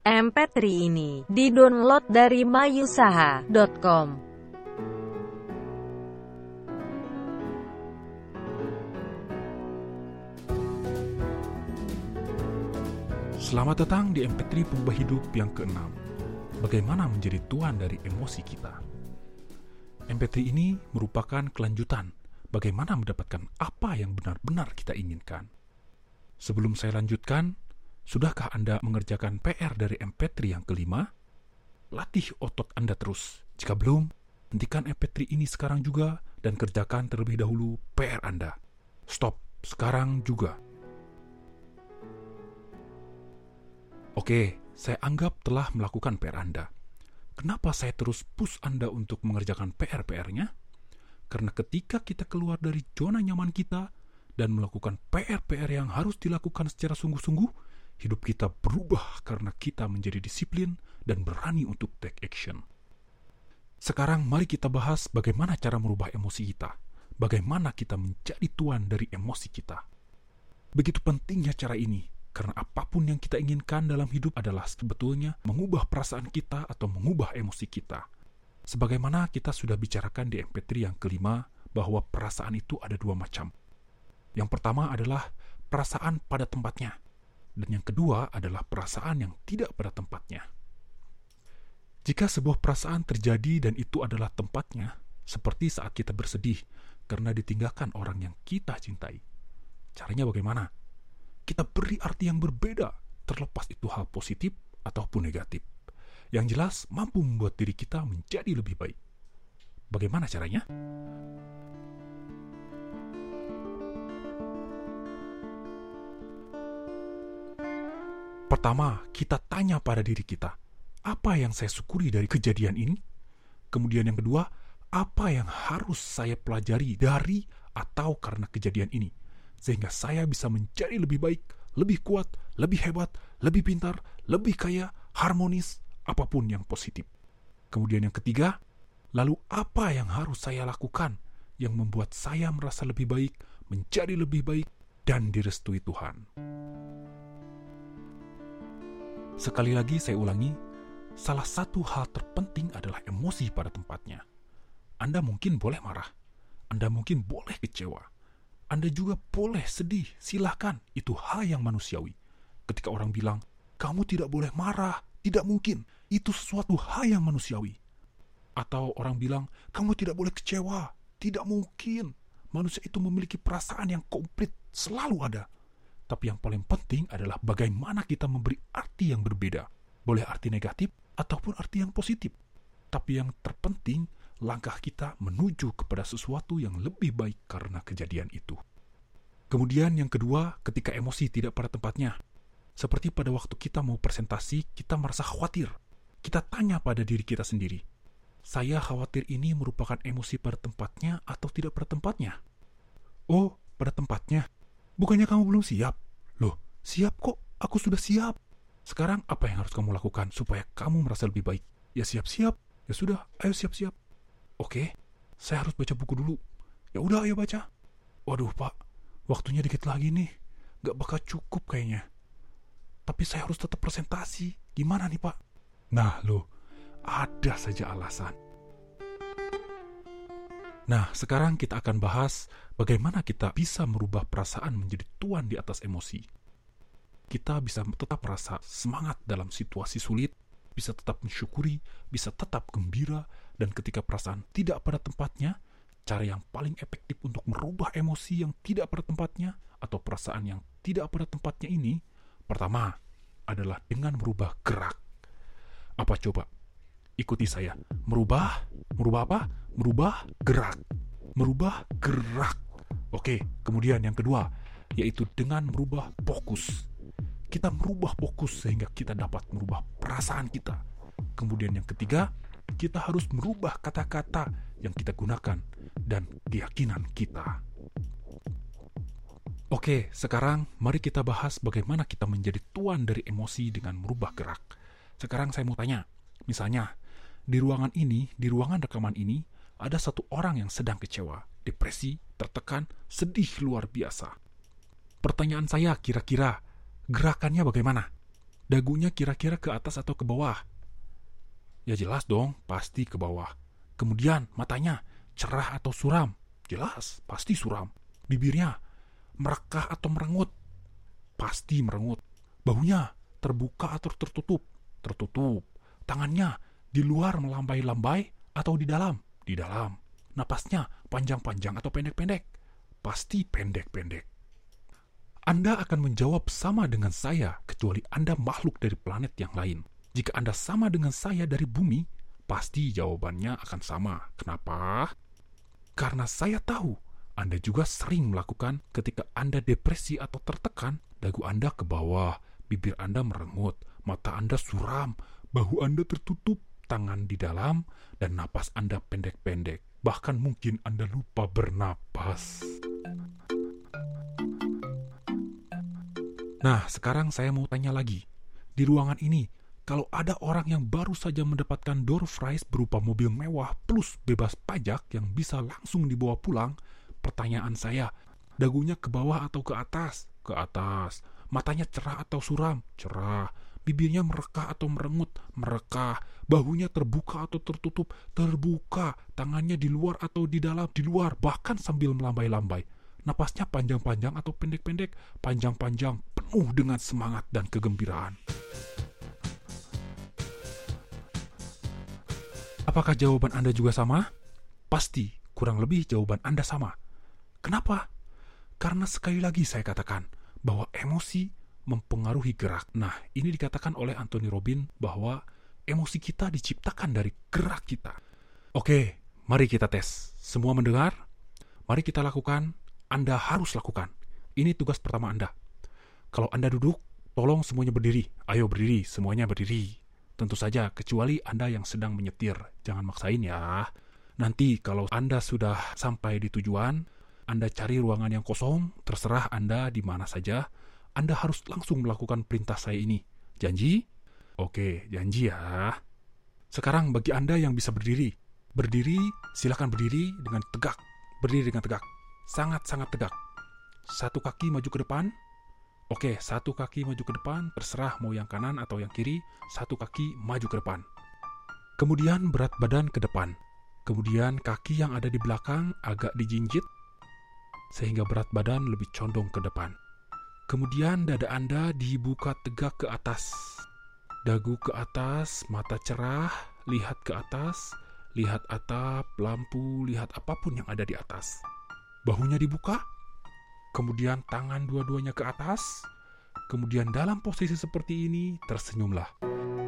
MP3 ini di-download dari mayusaha.com. Selamat datang di MP3 Pengubah Hidup yang ke-6. Bagaimana menjadi tuan dari emosi kita? MP3 ini merupakan kelanjutan bagaimana mendapatkan apa yang benar-benar kita inginkan. Sebelum saya lanjutkan, sudahkah Anda mengerjakan PR dari MP3 yang ke-5? Latih otot Anda terus. Jika belum, hentikan MP3 ini sekarang juga dan kerjakan terlebih dahulu PR Anda. Stop, sekarang juga. Oke, saya anggap telah melakukan PR Anda. Kenapa saya terus push Anda untuk mengerjakan PR-nya? Karena ketika kita keluar dari zona nyaman kita dan melakukan PR yang harus dilakukan secara sungguh-sungguh, hidup kita berubah karena kita menjadi disiplin dan berani untuk take action. Sekarang mari kita bahas bagaimana cara merubah emosi kita. Bagaimana kita menjadi tuan dari emosi kita. Begitu pentingnya cara ini, karena apapun yang kita inginkan dalam hidup adalah sebetulnya mengubah perasaan kita atau mengubah emosi kita. Sebagaimana kita sudah bicarakan di MP3 yang ke-5, bahwa perasaan itu ada dua macam. Yang pertama adalah perasaan pada tempatnya. Dan yang kedua adalah perasaan yang tidak pada tempatnya. Jika sebuah perasaan terjadi dan itu adalah tempatnya, seperti saat kita bersedih karena ditinggalkan orang yang kita cintai. Caranya bagaimana? Kita beri arti yang berbeda, terlepas itu hal positif ataupun negatif. Yang jelas mampu membuat diri kita menjadi lebih baik. Bagaimana caranya? Pertama, kita tanya pada diri kita, apa yang saya syukuri dari kejadian ini? Kemudian yang kedua, apa yang harus saya pelajari dari atau karena kejadian ini? Sehingga saya bisa menjadi lebih baik, lebih kuat, lebih hebat, lebih pintar, lebih kaya, harmonis, apapun yang positif. Kemudian yang ketiga, lalu apa yang harus saya lakukan yang membuat saya merasa lebih baik, menjadi lebih baik, dan direstui Tuhan? Sekali lagi saya ulangi, salah satu hal terpenting adalah emosi pada tempatnya. Anda mungkin boleh marah, Anda mungkin boleh kecewa, Anda juga boleh sedih, silahkan, itu hal yang manusiawi. Ketika orang bilang, kamu tidak boleh marah, tidak mungkin, itu sesuatu hal yang manusiawi. Atau orang bilang, kamu tidak boleh kecewa, tidak mungkin, manusia itu memiliki perasaan yang komplit, selalu ada. Tapi yang paling penting adalah bagaimana kita memberi arti yang berbeda. Boleh arti negatif ataupun arti yang positif. Tapi yang terpenting, langkah kita menuju kepada sesuatu yang lebih baik karena kejadian itu. Kemudian yang kedua, ketika emosi tidak pada tempatnya. Seperti pada waktu kita mau presentasi, kita merasa khawatir. Kita tanya pada diri kita sendiri, saya khawatir ini merupakan emosi pada tempatnya atau tidak pada tempatnya? Oh, pada tempatnya. Bukannya kamu belum siap? Loh, siap kok, aku sudah siap. Sekarang apa yang harus kamu lakukan supaya kamu merasa lebih baik? Ya siap-siap. Ya sudah, ayo siap-siap. Oke, saya harus baca buku dulu. Ya udah, ayo baca. Waduh, Pak, waktunya dikit lagi nih. Gak bakal cukup kayaknya. Tapi saya harus tetap presentasi. Gimana nih, Pak? Nah, loh, ada saja alasan. Nah, sekarang kita akan bahas bagaimana kita bisa merubah perasaan menjadi tuan di atas emosi. Kita bisa tetap merasa semangat dalam situasi sulit, bisa tetap mensyukuri, bisa tetap gembira, dan ketika perasaan tidak pada tempatnya, cara yang paling efektif untuk merubah emosi yang tidak pada tempatnya atau perasaan yang tidak pada tempatnya ini, pertama adalah dengan merubah gerak. Apa coba? Ikuti saya. Merubah apa? Merubah gerak. Merubah gerak. Oke, kemudian yang kedua, yaitu dengan merubah fokus. Kita merubah fokus sehingga kita dapat merubah perasaan kita. Kemudian yang ketiga, kita harus merubah kata-kata yang kita gunakan dan keyakinan kita. Oke, sekarang mari kita bahas bagaimana kita menjadi tuan dari emosi dengan merubah gerak. Sekarang saya mau tanya, misalnya, di ruangan rekaman ini, ada satu orang yang sedang kecewa, depresi, tertekan, sedih luar biasa. Pertanyaan saya kira-kira, gerakannya bagaimana? Dagunya kira-kira ke atas atau ke bawah? Ya jelas dong, pasti ke bawah. Kemudian matanya cerah atau suram? Jelas, pasti suram. Bibirnya merekah atau merengut? Pasti merengut. Bahunya terbuka atau tertutup? Tertutup. Tangannya di luar melambai-lambai atau di dalam? Di dalam. Napasnya panjang-panjang atau pendek-pendek? Pasti pendek-pendek. Anda akan menjawab sama dengan saya, kecuali Anda makhluk dari planet yang lain. Jika Anda sama dengan saya dari bumi, pasti jawabannya akan sama. Kenapa? Karena saya tahu Anda juga sering melakukan ketika Anda depresi atau tertekan, dagu Anda ke bawah, bibir Anda merengut, mata Anda suram, bahu Anda tertutup, tangan di dalam, dan napas Anda pendek-pendek. Bahkan mungkin Anda lupa bernapas. Nah, sekarang saya mau tanya lagi. Di ruangan ini, kalau ada orang yang baru saja mendapatkan door prize berupa mobil mewah plus bebas pajak yang bisa langsung dibawa pulang, pertanyaan saya, dagunya ke bawah atau ke atas? Ke atas. Matanya cerah atau suram? Cerah. Bibirnya merekah atau merengut? Merekah. Bahunya terbuka atau tertutup? Terbuka. Tangannya di luar atau di dalam? Di luar, bahkan sambil melambai-lambai. Napasnya panjang-panjang atau pendek-pendek? Panjang-panjang, penuh dengan semangat dan kegembiraan. Apakah jawaban Anda juga sama? Pasti, kurang lebih jawaban Anda sama. Kenapa? Karena sekali lagi saya katakan bahwa emosi mempengaruhi gerak. Nah, ini dikatakan oleh Anthony Robbins bahwa emosi kita diciptakan dari gerak kita. Oke, mari kita tes. Semua mendengar? Mari kita lakukan. Anda harus lakukan. Ini tugas pertama Anda. Kalau Anda duduk, tolong semuanya berdiri. Ayo berdiri, semuanya berdiri. Tentu saja, kecuali Anda yang sedang menyetir. Jangan maksain ya. Nanti kalau Anda sudah sampai di tujuan, Anda cari ruangan yang kosong, terserah Anda di mana saja. Anda harus langsung melakukan perintah saya ini. Janji? Oke, janji ya. Sekarang bagi Anda yang bisa berdiri. Berdiri, silakan berdiri dengan tegak. Berdiri dengan tegak. Sangat-sangat tegak. Satu kaki maju ke depan. Oke, satu kaki maju ke depan. Terserah mau yang kanan atau yang kiri. Satu kaki maju ke depan. Kemudian berat badan ke depan. Kemudian kaki yang ada di belakang agak dijinjit sehingga berat badan lebih condong ke depan. Kemudian dada Anda dibuka tegak ke atas. Dagu ke atas, mata cerah, lihat ke atas, lihat atap, lampu, lihat apapun yang ada di atas. Bahunya dibuka, kemudian tangan dua-duanya ke atas, kemudian dalam posisi seperti ini, tersenyumlah.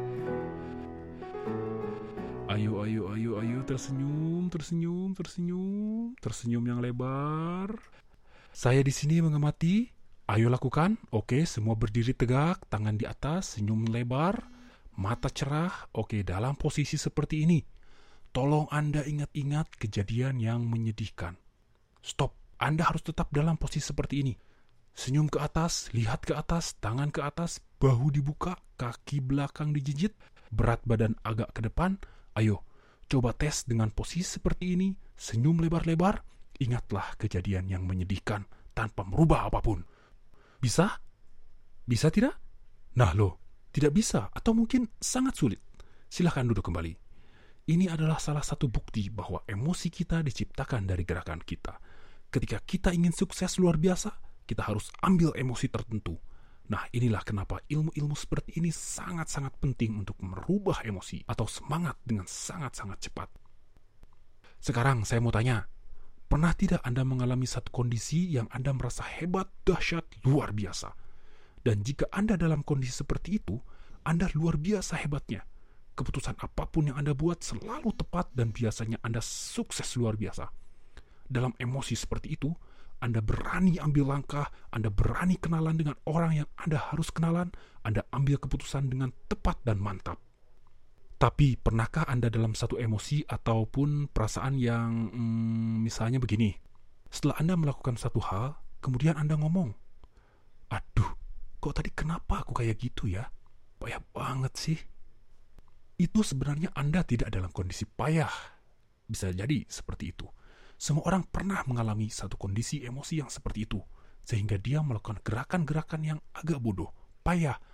Ayo, tersenyum, tersenyum, tersenyum, tersenyum yang lebar. Saya di sini mengamati. Ayo lakukan. Oke, semua berdiri tegak, tangan di atas, senyum lebar, mata cerah. Oke, dalam posisi seperti ini, tolong Anda ingat-ingat kejadian yang menyedihkan. Stop, Anda harus tetap dalam posisi seperti ini. Senyum ke atas, lihat ke atas, tangan ke atas, bahu dibuka, kaki belakang dijinjit, berat badan agak ke depan. Ayo, coba tes dengan posisi seperti ini, senyum lebar-lebar. Ingatlah kejadian yang menyedihkan tanpa merubah apapun. Bisa? Bisa tidak? Nah loh, tidak bisa atau mungkin sangat sulit. Silahkan duduk kembali. Ini adalah salah satu bukti bahwa emosi kita diciptakan dari gerakan kita. Ketika kita ingin sukses luar biasa, kita harus ambil emosi tertentu. Nah, inilah kenapa ilmu-ilmu seperti ini sangat-sangat penting untuk merubah emosi atau semangat dengan sangat-sangat cepat. Sekarang saya mau tanya, pernah tidak Anda mengalami satu kondisi yang Anda merasa hebat, dahsyat, luar biasa? Dan jika Anda dalam kondisi seperti itu, Anda luar biasa hebatnya. Keputusan apapun yang Anda buat selalu tepat dan biasanya Anda sukses luar biasa. Dalam emosi seperti itu, Anda berani ambil langkah, Anda berani kenalan dengan orang yang Anda harus kenalan, Anda ambil keputusan dengan tepat dan mantap. Tapi pernahkah Anda dalam satu emosi ataupun perasaan yang misalnya begini, setelah Anda melakukan satu hal, kemudian Anda ngomong, aduh, kok tadi kenapa aku kayak gitu ya? Payah banget sih. Itu sebenarnya Anda tidak dalam kondisi payah. Bisa jadi seperti itu. Semua orang pernah mengalami satu kondisi emosi yang seperti itu, sehingga dia melakukan gerakan-gerakan yang agak bodoh, payah,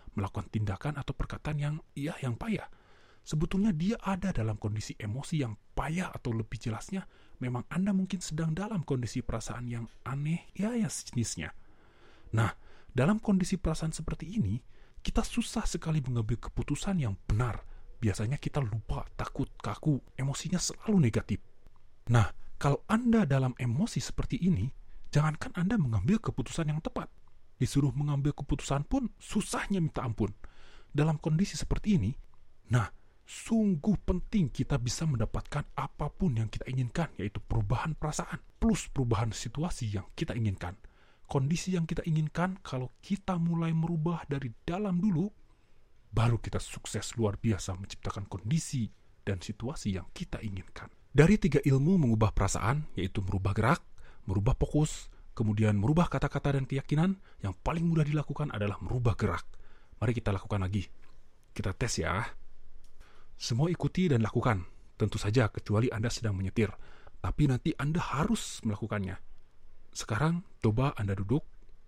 melakukan tindakan atau perkataan yang payah. Sebetulnya dia ada dalam kondisi emosi yang payah, atau lebih jelasnya, memang Anda mungkin sedang dalam kondisi perasaan yang aneh, yang sejenisnya. Nah, dalam kondisi perasaan seperti ini, kita susah sekali mengambil keputusan yang benar. Biasanya kita lupa, takut, kaku, emosinya selalu negatif. Nah, kalau Anda dalam emosi seperti ini, jangankan Anda mengambil keputusan yang tepat. Disuruh mengambil keputusan pun susahnya minta ampun. Dalam kondisi seperti ini, sungguh penting kita bisa mendapatkan apapun yang kita inginkan, yaitu perubahan perasaan plus perubahan situasi yang kita inginkan. Kondisi yang kita inginkan, kalau kita mulai merubah dari dalam dulu, baru kita sukses luar biasa menciptakan kondisi dan situasi yang kita inginkan. Dari 3 ilmu mengubah perasaan, yaitu merubah gerak, merubah fokus, kemudian merubah kata-kata dan keyakinan, yang paling mudah dilakukan adalah merubah gerak. Mari kita lakukan lagi. Kita tes ya. Semua ikuti dan lakukan. Tentu saja kecuali Anda sedang menyetir. Tapi nanti Anda harus melakukannya. Sekarang coba Anda duduk.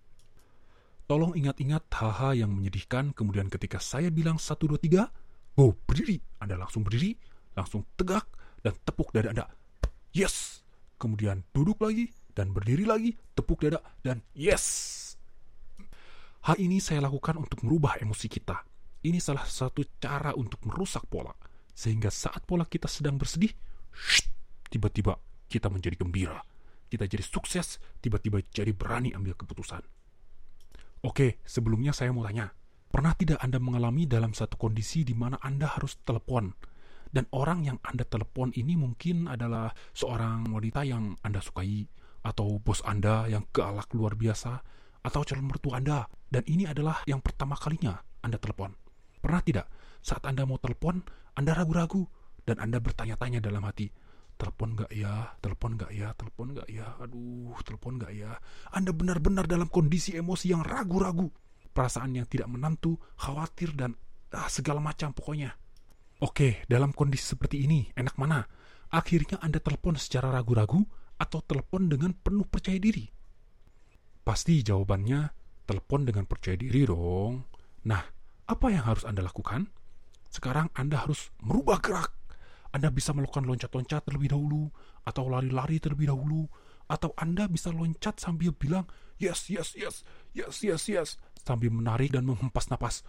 Tolong ingat-ingat hal-hal yang menyedihkan. Kemudian ketika saya bilang 1, 2, 3, berdiri. Anda langsung berdiri, langsung tegak, dan tepuk dada Anda. Yes! Kemudian duduk lagi, dan berdiri lagi, tepuk dada, dan yes! Hal ini saya lakukan untuk merubah emosi kita. Ini salah satu cara untuk merusak pola. Sehingga saat pola kita sedang bersedih, tiba-tiba kita menjadi gembira. Kita jadi sukses, tiba-tiba jadi berani ambil keputusan. Oke, sebelumnya saya mau tanya. Pernah tidak Anda mengalami dalam satu kondisi di mana Anda harus telepon? Dan orang yang Anda telepon ini mungkin adalah seorang wanita yang Anda sukai, atau bos Anda yang galak luar biasa, atau calon mertua Anda. Dan ini adalah yang pertama kalinya Anda telepon. Pernah tidak, saat Anda mau telepon, Anda ragu-ragu, dan Anda bertanya-tanya dalam hati, telepon gak ya, telepon gak ya, telepon gak ya, aduh, telepon gak ya. Anda benar-benar dalam kondisi emosi yang ragu-ragu, perasaan yang tidak menentu, khawatir, dan segala macam pokoknya. Oke, dalam kondisi seperti ini, enak mana? Akhirnya Anda telepon secara ragu-ragu, atau telepon dengan penuh percaya diri? Pasti jawabannya, telepon dengan percaya diri dong. Nah, apa yang harus Anda lakukan? Sekarang Anda harus merubah gerak. Anda bisa melakukan loncat-loncat terlebih dahulu, atau lari-lari terlebih dahulu, atau Anda bisa loncat sambil bilang yes, yes, yes, yes, yes, yes, sambil menarik dan menghempas napas.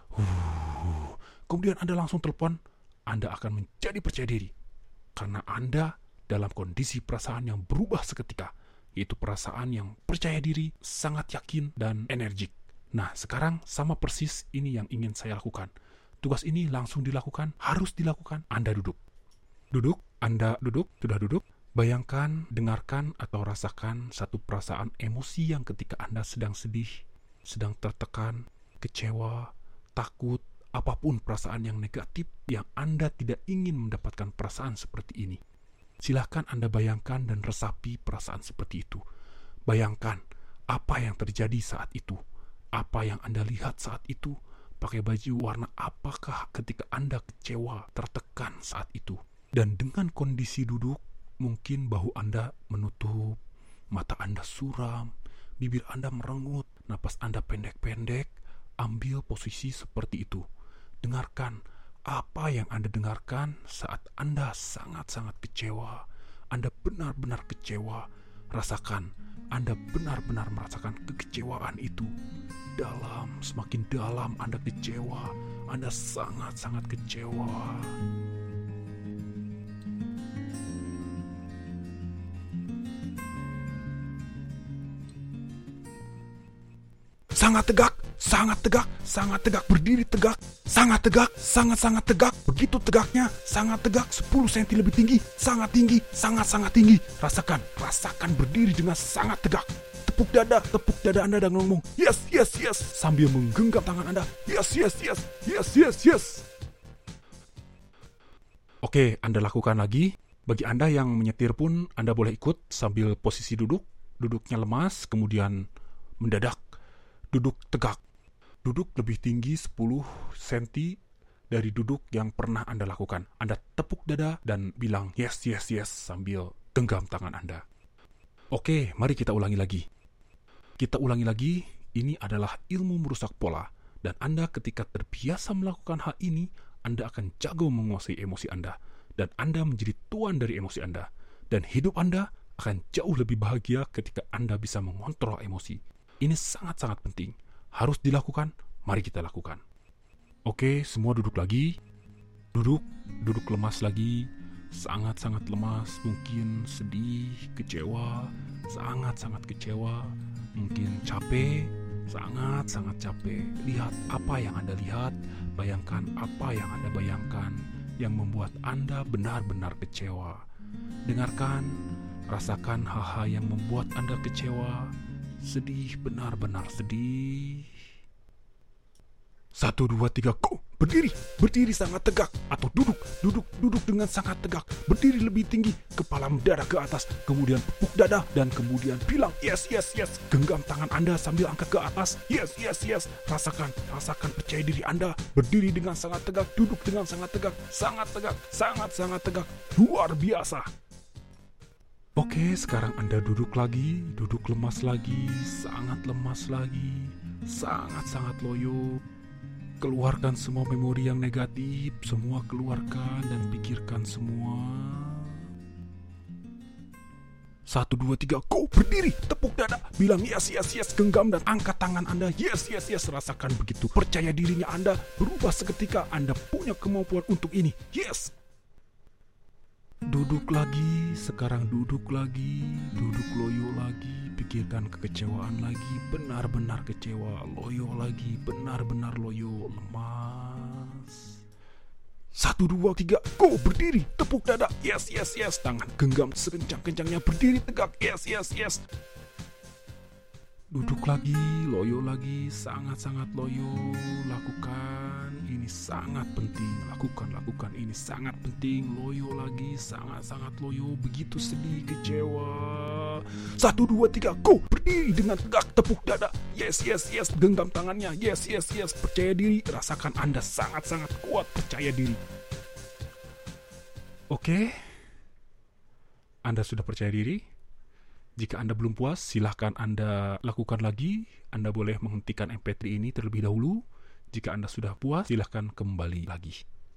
Kemudian Anda langsung telepon. Anda akan menjadi percaya diri, karena Anda dalam kondisi perasaan yang berubah seketika, yaitu perasaan yang percaya diri, sangat yakin, dan energik. Nah, sekarang sama persis ini yang ingin saya lakukan. Tugas ini langsung dilakukan, harus dilakukan. Anda duduk. Duduk, Anda duduk, sudah duduk. Bayangkan, dengarkan, atau rasakan satu perasaan emosi yang ketika Anda sedang sedih, sedang tertekan, kecewa, takut, apapun perasaan yang negatif yang Anda tidak ingin mendapatkan perasaan seperti ini. Silahkan Anda bayangkan dan resapi perasaan seperti itu. Bayangkan apa yang terjadi saat itu. Apa yang Anda lihat saat itu? Pakai baju warna apakah ketika Anda kecewa, tertekan saat itu? Dan dengan kondisi duduk, mungkin bahu Anda menutup, mata Anda suram, bibir Anda merengut, napas Anda pendek-pendek. Ambil posisi seperti itu. Dengarkan apa yang Anda dengarkan saat Anda sangat-sangat kecewa. Anda benar-benar kecewa. Rasakan, Anda benar-benar merasakan kekecewaan itu. Dalam, semakin dalam Anda kecewa. Anda sangat-sangat kecewa. Sangat tegak, sangat tegak, sangat tegak, berdiri tegak, sangat tegak, sangat-sangat tegak, begitu tegaknya, sangat tegak, 10 cm lebih tinggi, sangat-sangat tinggi. Rasakan berdiri dengan sangat tegak. Tepuk dada Anda dan ngomong, yes, yes, yes, sambil menggenggam tangan Anda, yes, yes, yes, yes, yes, yes. Oke, Anda lakukan lagi. Bagi Anda yang menyetir pun, Anda boleh ikut sambil posisi duduknya lemas, kemudian mendadak. Duduk tegak. Duduk lebih tinggi 10 cm dari duduk yang pernah Anda lakukan. Anda tepuk dada dan bilang yes, yes, yes sambil genggam tangan Anda. Oke, mari kita ulangi lagi. Ini adalah ilmu merusak pola. Dan Anda ketika terbiasa melakukan hal ini, Anda akan jago menguasai emosi Anda. Dan Anda menjadi tuan dari emosi Anda. Dan hidup Anda akan jauh lebih bahagia ketika Anda bisa mengontrol emosi. Ini sangat-sangat penting. Harus dilakukan, mari kita lakukan. Oke, semua duduk lagi. Duduk lemas lagi. Sangat-sangat lemas, mungkin sedih, kecewa, sangat-sangat kecewa, mungkin capek, sangat-sangat capek. Lihat apa yang Anda lihat, bayangkan apa yang Anda bayangkan yang membuat Anda benar-benar kecewa. Dengarkan, rasakan hal-hal yang membuat Anda kecewa, sedih, benar-benar sedih. 1, 2, 3, go! Berdiri sangat tegak. Atau duduk dengan sangat tegak. Berdiri lebih tinggi, kepala mendadak ke atas. Kemudian tepuk dada dan kemudian bilang yes. Genggam tangan Anda sambil angkat ke atas. Yes. Rasakan percaya diri Anda. Berdiri dengan sangat tegak, duduk dengan sangat tegak. Sangat tegak. Luar biasa. Oke, sekarang Anda duduk lagi, duduk lemas lagi, sangat lemas lagi, sangat loyo. Keluarkan semua memori yang negatif, semua keluarkan dan pikirkan semua. 1, 2, 3, go! Berdiri, tepuk dada, bilang yes, genggam dan angkat tangan Anda. Yes, rasakan begitu. Percaya dirinya Anda berubah seketika. Anda punya kemampuan untuk ini. Yes! Duduk lagi, sekarang duduk lagi, duduk loyo lagi, pikirkan kekecewaan lagi, benar-benar kecewa, loyo lagi, benar-benar loyo, lemas. 1, 2, 3, go! Berdiri, tepuk dada, yes, tangan genggam sekencang-kencangnya, berdiri tegak, yes. Duduk lagi, loyo lagi, sangat loyo, lakukan, ini sangat penting, lakukan, ini sangat penting, loyo lagi, sangat loyo, begitu sedih, kecewa. 1, 2, 3, go! Berdiri dengan tegak, tepuk dada, yes, genggam tangannya, yes, percaya diri, rasakan Anda sangat kuat, percaya diri. Oke, Anda sudah percaya diri? Jika Anda belum puas, silahkan Anda lakukan lagi. Anda boleh menghentikan MP3 ini terlebih dahulu. Jika Anda sudah puas, silahkan kembali lagi.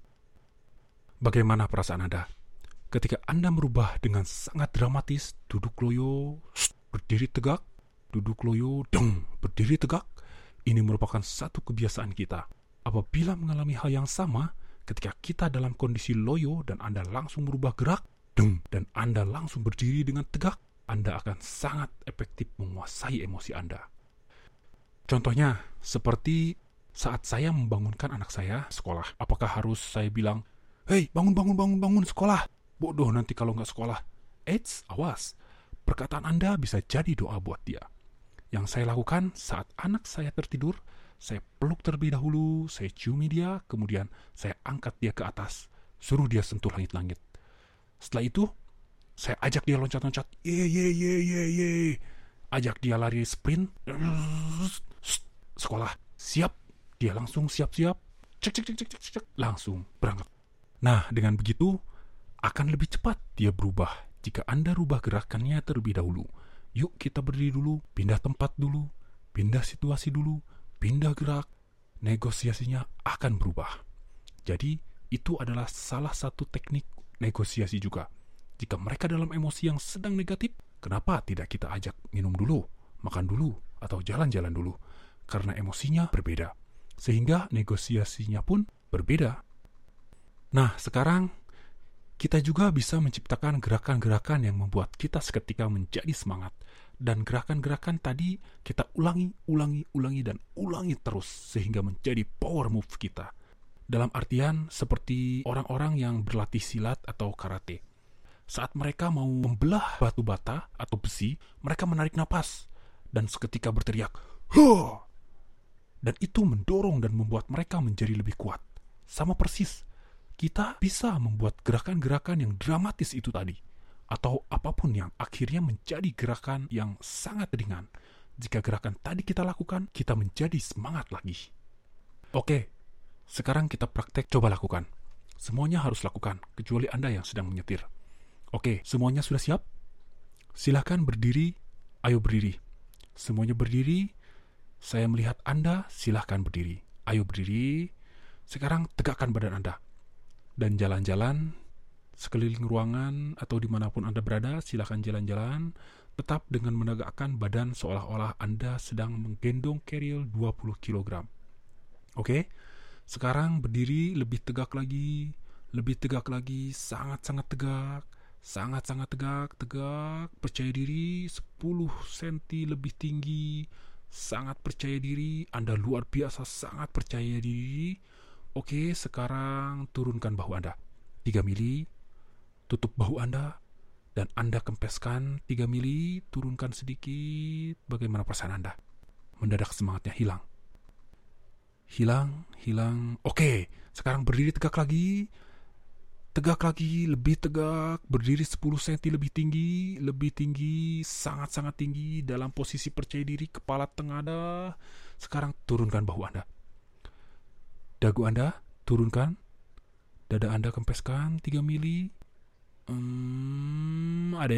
Bagaimana perasaan Anda? Ketika Anda merubah dengan sangat dramatis, duduk loyo, berdiri tegak, duduk loyo, berdiri tegak. Ini merupakan satu kebiasaan kita. Apabila mengalami hal yang sama, ketika kita dalam kondisi loyo dan Anda langsung merubah gerak, dan Anda langsung berdiri dengan tegak, Anda akan sangat efektif menguasai emosi Anda. Contohnya, seperti saat saya membangunkan anak saya sekolah. Apakah harus saya bilang, "Hei, bangun sekolah. Bodoh nanti kalau nggak sekolah." Eits, awas. Perkataan Anda bisa jadi doa buat dia. Yang saya lakukan saat anak saya tertidur, saya peluk terlebih dahulu, saya ciumi dia, kemudian saya angkat dia ke atas, suruh dia sentuh langit-langit. Setelah itu, saya ajak dia loncat-loncat, ye. Ajak dia lari sprint, sekolah, siap. Dia langsung siap-siap, cek, langsung berangkat. Nah, dengan begitu, akan lebih cepat dia berubah. Jika Anda rubah gerakannya terlebih dahulu. Yuk kita berdiri dulu, pindah tempat dulu, pindah situasi dulu, pindah gerak, negosiasinya akan berubah. Jadi, itu adalah salah satu teknik negosiasi juga. Jika mereka dalam emosi yang sedang negatif, kenapa tidak kita ajak minum dulu, makan dulu, atau jalan-jalan dulu? Karena emosinya berbeda. Sehingga negosiasinya pun berbeda. Nah, sekarang kita juga bisa menciptakan gerakan-gerakan yang membuat kita seketika menjadi semangat. Dan gerakan-gerakan tadi kita ulangi terus sehingga menjadi power move kita. Dalam artian seperti orang-orang yang berlatih silat atau karate. Saat mereka mau membelah batu bata atau besi, mereka menarik napas dan seketika berteriak, "Huh!" Dan itu mendorong dan membuat mereka menjadi lebih kuat. Sama persis, kita bisa membuat gerakan-gerakan yang dramatis itu tadi, atau apapun yang akhirnya menjadi gerakan yang sangat ringan. Jika gerakan tadi kita lakukan, kita menjadi semangat lagi. Oke, sekarang kita praktek, coba lakukan. Semuanya harus lakukan, kecuali Anda yang sedang menyetir. Oke, semuanya sudah siap? Silakan berdiri, ayo berdiri. Semuanya berdiri, saya melihat Anda, silakan berdiri. Ayo berdiri. Sekarang tegakkan badan Anda. Dan jalan-jalan sekeliling ruangan atau dimanapun Anda berada, silakan jalan-jalan. Tetap dengan menegakkan badan seolah-olah Anda sedang menggendong keril 20 kg. Oke? Sekarang berdiri lebih tegak lagi, sangat-sangat tegak, sangat-sangat tegak, percaya diri, 10 cm lebih tinggi, sangat percaya diri, Anda luar biasa sangat percaya diri. Oke, sekarang turunkan bahu Anda, 3 mili, tutup bahu Anda, dan Anda kempeskan 3 mili, turunkan sedikit. Bagaimana perasaan Anda? Mendadak semangatnya hilang. Hilang. Oke, sekarang berdiri tegak lagi, lebih tegak, berdiri 10 cm lebih tinggi, sangat-sangat tinggi, dalam posisi percaya diri, kepala tengadah. Sekarang turunkan bahu Anda. Dagu Anda, turunkan. Dada Anda kempeskan 3 mili. Ada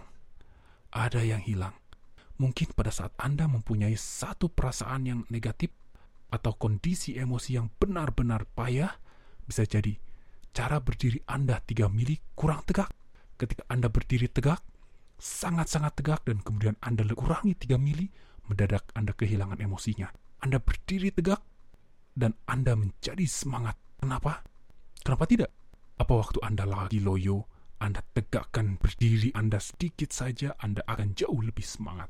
yang hilang. Mungkin pada saat Anda mempunyai satu perasaan yang negatif atau kondisi emosi yang benar-benar payah, bisa jadi cara berdiri Anda 3 mili kurang tegak. Ketika Anda berdiri tegak, sangat-sangat tegak, dan kemudian Anda kurangi 3 mili, mendadak Anda kehilangan emosinya. Anda berdiri tegak, dan Anda menjadi semangat. Kenapa? Kenapa tidak? Apa waktu Anda lagi loyo, Anda tegakkan berdiri Anda sedikit saja, Anda akan jauh lebih semangat.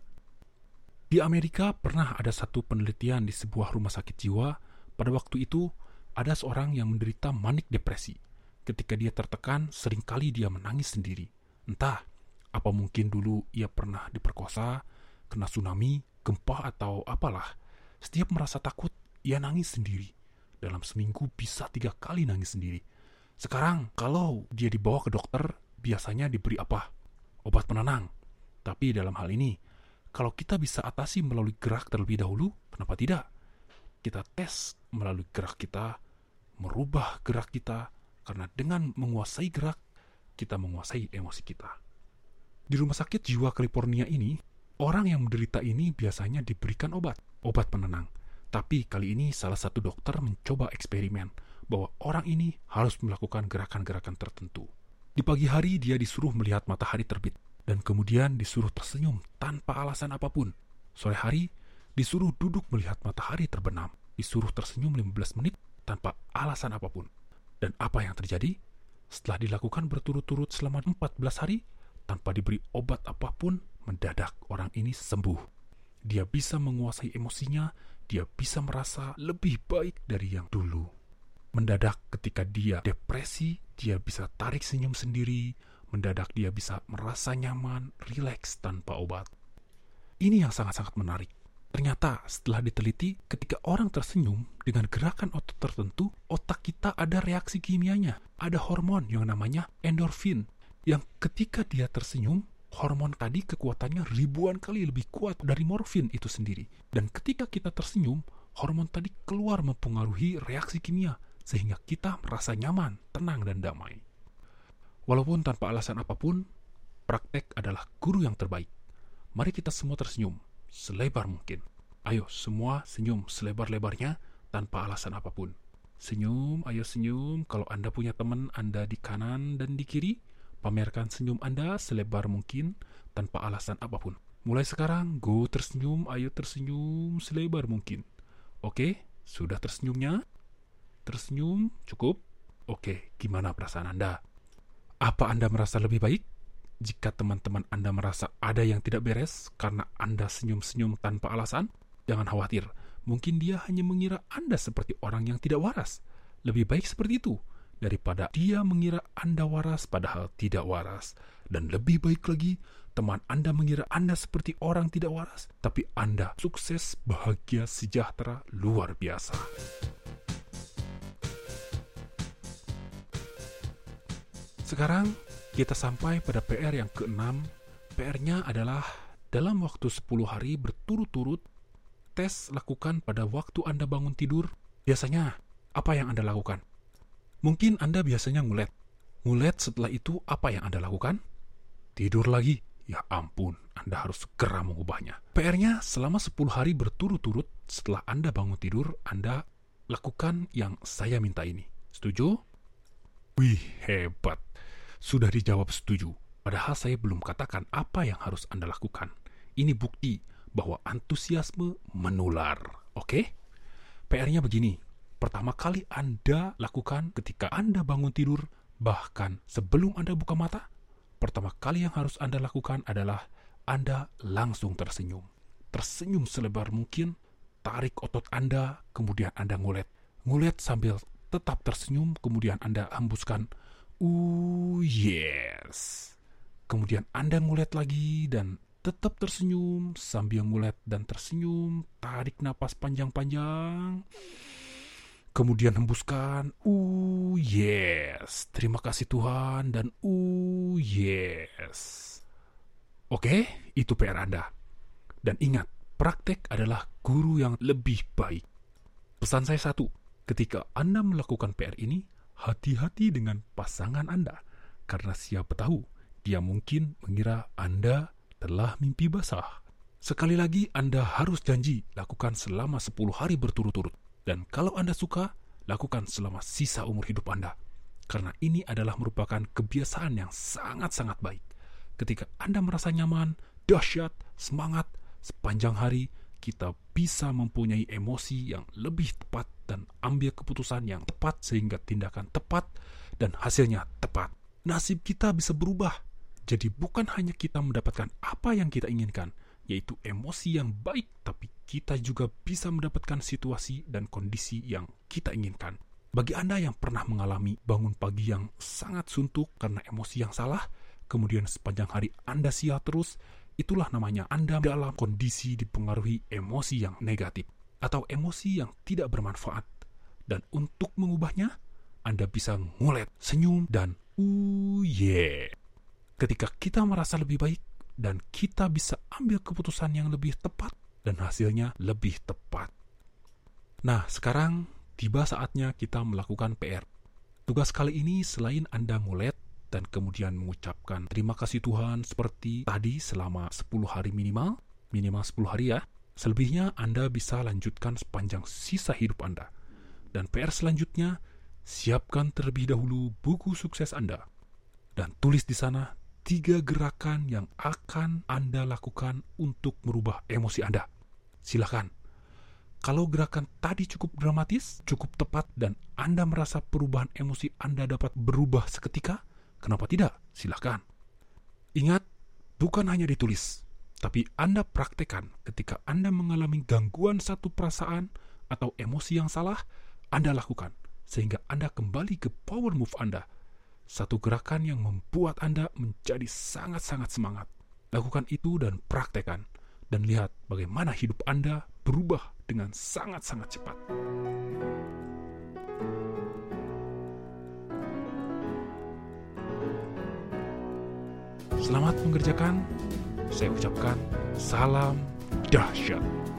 Di Amerika pernah ada satu penelitian di sebuah rumah sakit jiwa. Pada waktu itu, ada seorang yang menderita manik depresi. Ketika dia tertekan, seringkali dia menangis sendiri. Entah, apa mungkin dulu ia pernah diperkosa, kena tsunami, gempa, atau apalah. Setiap merasa takut, ia nangis sendiri. Dalam seminggu bisa 3 kali nangis sendiri. Sekarang, kalau dia dibawa ke dokter, biasanya diberi apa? Obat penenang. Tapi dalam hal ini, kalau kita bisa atasi melalui gerak terlebih dahulu, kenapa tidak? Kita tes melalui gerak kita, merubah gerak kita, karena dengan menguasai gerak, kita menguasai emosi kita. Di rumah sakit jiwa California ini, orang yang menderita ini biasanya diberikan obat penenang. Tapi kali ini salah satu dokter mencoba eksperimen bahwa orang ini harus melakukan gerakan-gerakan tertentu. Di pagi hari dia disuruh melihat matahari terbit, dan kemudian disuruh tersenyum tanpa alasan apapun. Sore hari disuruh duduk melihat matahari terbenam, disuruh tersenyum 15 menit tanpa alasan apapun. Dan apa yang terjadi? Setelah dilakukan berturut-turut selama 14 hari, tanpa diberi obat apapun, mendadak orang ini sembuh. Dia bisa menguasai emosinya, dia bisa merasa lebih baik dari yang dulu. Mendadak ketika dia depresi, dia bisa tarik senyum sendiri. Mendadak dia bisa merasa nyaman, rileks tanpa obat. Ini yang sangat-sangat menarik. Ternyata setelah diteliti, ketika orang tersenyum dengan gerakan otot tertentu, otak kita ada reaksi kimianya. Ada hormon yang namanya endorfin, yang ketika dia tersenyum, hormon tadi kekuatannya ribuan kali lebih kuat dari morfin itu sendiri. Dan ketika kita tersenyum, hormon tadi keluar mempengaruhi reaksi kimia, sehingga kita merasa nyaman, tenang, dan damai. Walaupun tanpa alasan apapun, praktek adalah guru yang terbaik. Mari kita semua tersenyum selebar mungkin. Ayo semua senyum selebar-lebarnya tanpa alasan apapun. Senyum, ayo senyum. Kalau Anda punya teman Anda di kanan dan di kiri, pamerkan senyum Anda selebar mungkin tanpa alasan apapun. Mulai sekarang, go tersenyum, ayo tersenyum selebar mungkin. Oke, sudah tersenyumnya? Tersenyum, cukup? Oke, gimana perasaan Anda? Apa Anda merasa lebih baik? Jika teman-teman Anda merasa ada yang tidak beres karena Anda senyum-senyum tanpa alasan, jangan khawatir. Mungkin dia hanya mengira Anda seperti orang yang tidak waras. Lebih baik seperti itu daripada dia mengira Anda waras padahal tidak waras. Dan lebih baik lagi, teman Anda mengira Anda seperti orang tidak waras, tapi Anda sukses, bahagia, sejahtera, luar biasa. Sekarang kita sampai pada PR yang ke-6. PR-nya adalah dalam waktu 10 hari berturut-turut, tes lakukan pada waktu Anda bangun tidur. Biasanya, apa yang Anda lakukan? Mungkin Anda biasanya ngulet. Ngulet setelah itu apa yang Anda lakukan? Tidur lagi. Ya ampun, Anda harus segera mengubahnya. PR-nya selama 10 hari berturut-turut setelah Anda bangun tidur, Anda lakukan yang saya minta ini. Setuju? Wih, hebat. Sudah dijawab setuju. Padahal saya belum katakan apa yang harus Anda lakukan. Ini bukti bahwa antusiasme menular. Oke? PR-nya begini. Pertama kali Anda lakukan ketika Anda bangun tidur, bahkan sebelum Anda buka mata, pertama kali yang harus Anda lakukan adalah Anda langsung tersenyum. Tersenyum selebar mungkin, tarik otot Anda, kemudian Anda ngulet. Ngulet sambil tetap tersenyum, kemudian Anda hembuskan, yes. Kemudian Anda ngulet lagi dan tetap tersenyum sambil ngulet dan tersenyum, tarik napas panjang-panjang. Kemudian hembuskan, yes. Terima kasih Tuhan dan yes. Oke, itu PR Anda. Dan ingat, praktek adalah guru yang lebih baik. Pesan saya satu, ketika Anda melakukan PR ini, hati-hati dengan pasangan Anda. Karena siapa tahu, dia mungkin mengira Anda telah mimpi basah. Sekali lagi, Anda harus janji lakukan selama 10 hari berturut-turut. Dan kalau Anda suka, lakukan selama sisa umur hidup Anda. Karena ini adalah merupakan kebiasaan yang sangat-sangat baik. Ketika Anda merasa nyaman, dahsyat, semangat, sepanjang hari, kita bisa mempunyai emosi yang lebih tepat dan ambil keputusan yang tepat sehingga tindakan tepat dan hasilnya tepat. Nasib kita bisa berubah. Jadi bukan hanya kita mendapatkan apa yang kita inginkan, yaitu emosi yang baik, tapi kita juga bisa mendapatkan situasi dan kondisi yang kita inginkan. Bagi Anda yang pernah mengalami bangun pagi yang sangat suntuk karena emosi yang salah, kemudian sepanjang hari Anda sial terus, itulah namanya Anda dalam kondisi dipengaruhi emosi yang negatif atau emosi yang tidak bermanfaat. Dan untuk mengubahnya, Anda bisa ngulet, senyum, dan Ketika kita merasa lebih baik dan kita bisa ambil keputusan yang lebih tepat dan hasilnya lebih tepat. Nah, sekarang tiba saatnya kita melakukan PR. Tugas kali ini selain Anda ngulet dan kemudian mengucapkan terima kasih Tuhan seperti tadi selama 10 hari minimal 10 hari ya. Selebihnya Anda bisa lanjutkan sepanjang sisa hidup Anda. Dan PR selanjutnya, siapkan terlebih dahulu buku sukses Anda. Dan tulis di sana 3 gerakan yang akan Anda lakukan untuk merubah emosi Anda. Silakan. Kalau gerakan tadi cukup dramatis, cukup tepat, dan Anda merasa perubahan emosi Anda dapat berubah seketika, kenapa tidak? Silakan. Ingat, bukan hanya ditulis, tapi Anda praktekkan ketika Anda mengalami gangguan satu perasaan atau emosi yang salah, Anda lakukan, sehingga Anda kembali ke power move Anda. Satu gerakan yang membuat Anda menjadi sangat-sangat semangat. Lakukan itu dan praktekkan. Dan lihat bagaimana hidup Anda berubah dengan sangat-sangat cepat. Selamat mengerjakan. Saya ucapkan salam dahsyat.